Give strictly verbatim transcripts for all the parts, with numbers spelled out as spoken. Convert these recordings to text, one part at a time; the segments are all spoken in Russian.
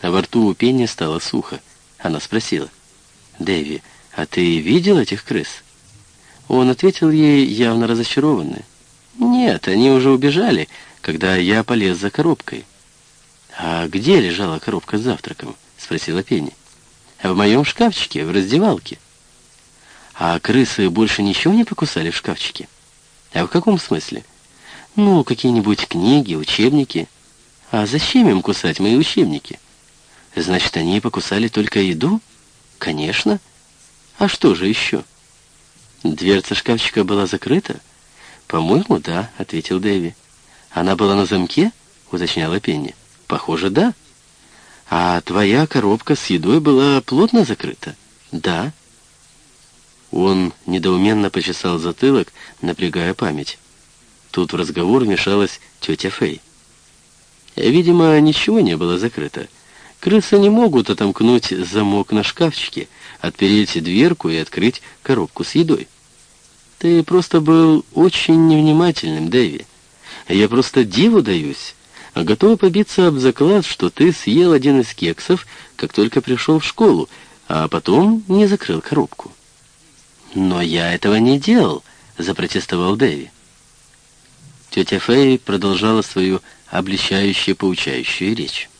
Во рту у Пенни стало сухо. Она спросила: «Дэви, а ты видел этих крыс?» Он ответил ей, явно разочарованный: «Нет, они уже убежали, когда я полез за коробкой». «А где лежала коробка с завтраком?» — спросила Пенни. «В моем шкафчике, в раздевалке». «А крысы больше ничего не покусали в шкафчике?» «А в каком смысле?» «Ну, какие-нибудь книги, учебники». «А зачем им кусать мои учебники?» «Значит, они покусали только еду?» «Конечно. А что же еще?» «Дверца шкафчика была закрыта?» «По-моему, да», — ответил Дэви. «Она была на замке?» — уточняла Пенни. «Похоже, да». «А твоя коробка с едой была плотно закрыта?» «Да». Он недоуменно почесал затылок, напрягая память. Тут в разговор вмешалась тетя Фэй. «Видимо, ничего не было закрыто. Крысы не могут отомкнуть замок на шкафчике, отпереть дверку и открыть коробку с едой. Ты просто был очень невнимательным, Дэви. Я просто диву даюсь. Готова побиться об заклад, что ты съел один из кексов, как только пришел в школу, а потом не закрыл коробку». «Но я этого не делал», — запротестовал Дэви. Тетя Фэй продолжала свою обличающую, поучающую речь.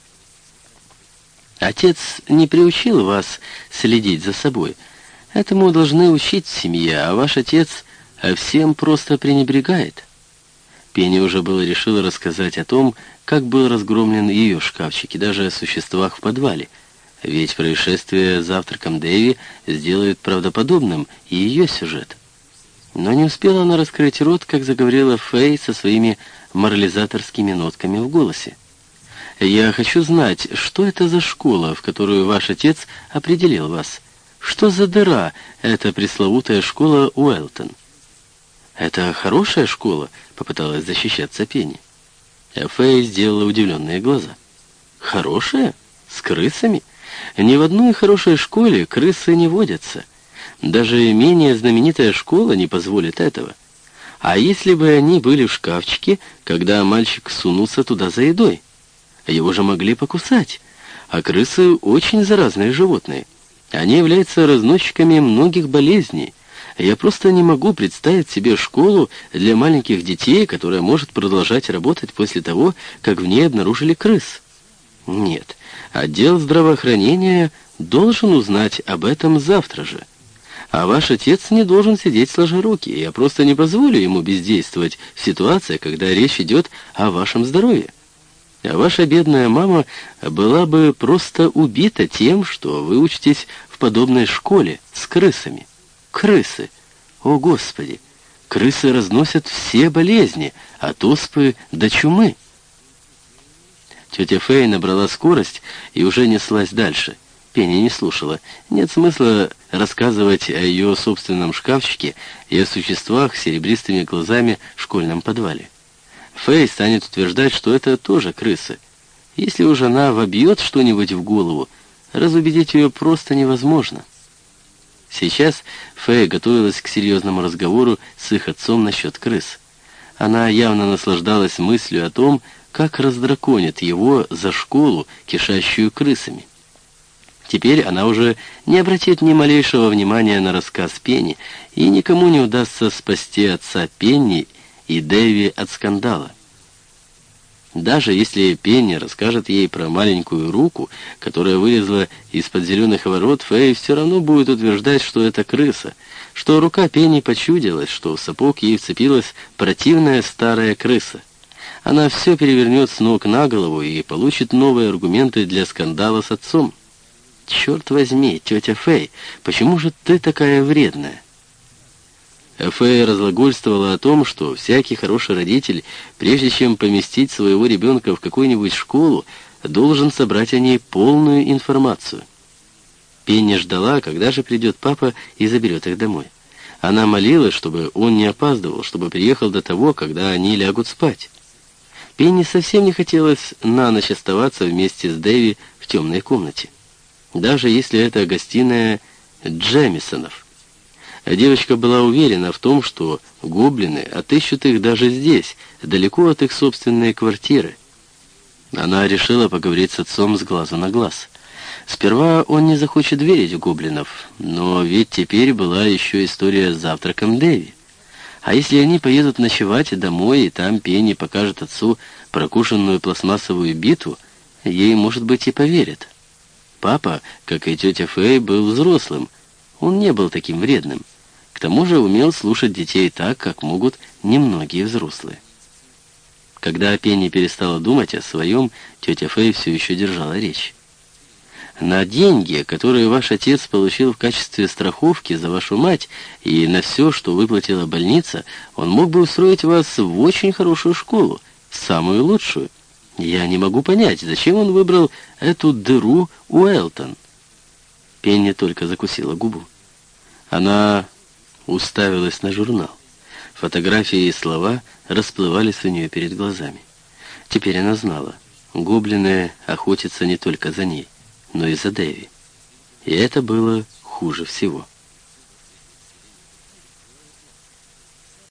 «Отец не приучил вас следить за собой. Этому должны учить в семье, а ваш отец всем просто пренебрегает». Пенни уже было решила рассказать о том, как был разгромлен ее шкафчик, и даже о существах в подвале. Ведь происшествие с завтраком Дэви сделает правдоподобным и ее сюжет. Но не успела она раскрыть рот, как заговорила Фэй со своими морализаторскими нотками в голосе. «Я хочу знать, что это за школа, в которую ваш отец определил вас? Что за дыра эта пресловутая школа Уэлтон?» «Это хорошая школа», — попыталась защищаться Пенни. Фэй сделала удивленные глаза. «Хорошая? С крысами? Ни в одной хорошей школе крысы не водятся. Даже менее знаменитая школа не позволит этого. А если бы они были в шкафчике, когда мальчик сунулся туда за едой? Его же могли покусать. А крысы очень заразные животные. Они являются разносчиками многих болезней. Я просто не могу представить себе школу для маленьких детей, которая может продолжать работать после того, как в ней обнаружили крыс. Нет, отдел здравоохранения должен узнать об этом завтра же. А ваш отец не должен сидеть сложа руки. Я просто не позволю ему бездействовать в ситуации, когда речь идет о вашем здоровье. А ваша бедная мама была бы просто убита тем, что вы учитесь в подобной школе с крысами. Крысы! О, Господи! Крысы разносят все болезни, от оспы до чумы. Тетя Фэй набрала скорость и уже неслась дальше. Пенни не слушала. Нет смысла рассказывать о ее собственном шкафчике и о существах с серебристыми глазами в школьном подвале. Фэй станет утверждать, что это тоже крысы. Если уж она вобьет что-нибудь в голову, разубедить ее просто невозможно. Сейчас Фэй готовилась к серьезному разговору с их отцом насчет крыс. Она явно наслаждалась мыслью о том, как раздраконит его за школу, кишащую крысами. Теперь она уже не обратит ни малейшего внимания на рассказ Пенни, и никому не удастся спасти отца Пенни и Дэви от скандала. Даже если Пенни расскажет ей про маленькую руку, которая вылезла из-под зеленых ворот, Фэй все равно будет утверждать, что это крыса, что рука Пенни почудилась, что в сапог ей вцепилась противная старая крыса. Она все перевернет с ног на голову и получит новые аргументы для скандала с отцом. «Черт возьми, тетя Фэй, почему же ты такая вредная?» Фэй разглагольствовала о том, что всякий хороший родитель, прежде чем поместить своего ребенка в какую-нибудь школу, должен собрать о ней полную информацию. Пенни ждала, когда же придет папа и заберет их домой. Она молилась, чтобы он не опаздывал, чтобы приехал до того, когда они лягут спать. Пенни совсем не хотелось на ночь оставаться вместе с Дэви в темной комнате, даже если это гостиная Джемисонов. Девочка была уверена в том, что гоблины отыщут их даже здесь, далеко от их собственной квартиры. Она решила поговорить с отцом с глазу на глаз. Сперва он не захочет верить в гоблинов, но ведь теперь была еще история с завтраком Дэви. А если они поедут ночевать домой, и там Пенни покажет отцу прокушенную пластмассовую биту, ей, может быть, и поверят. Папа, как и тетя Фэй, был взрослым. Он не был таким вредным. К тому же умел слушать детей так, как могут немногие взрослые. Когда Пенни перестала думать о своем, тетя Фэй все еще держала речь. На деньги, которые ваш отец получил в качестве страховки за вашу мать, и на все, что выплатила больница, он мог бы устроить вас в очень хорошую школу, самую лучшую. Я не могу понять, зачем он выбрал эту дыру Уэлтон. Пенни только закусила губу. Она уставилась на журнал. Фотографии и слова расплывались у нее перед глазами. Теперь она знала, гоблины охотятся не только за ней, но и за Дэви. И это было хуже всего.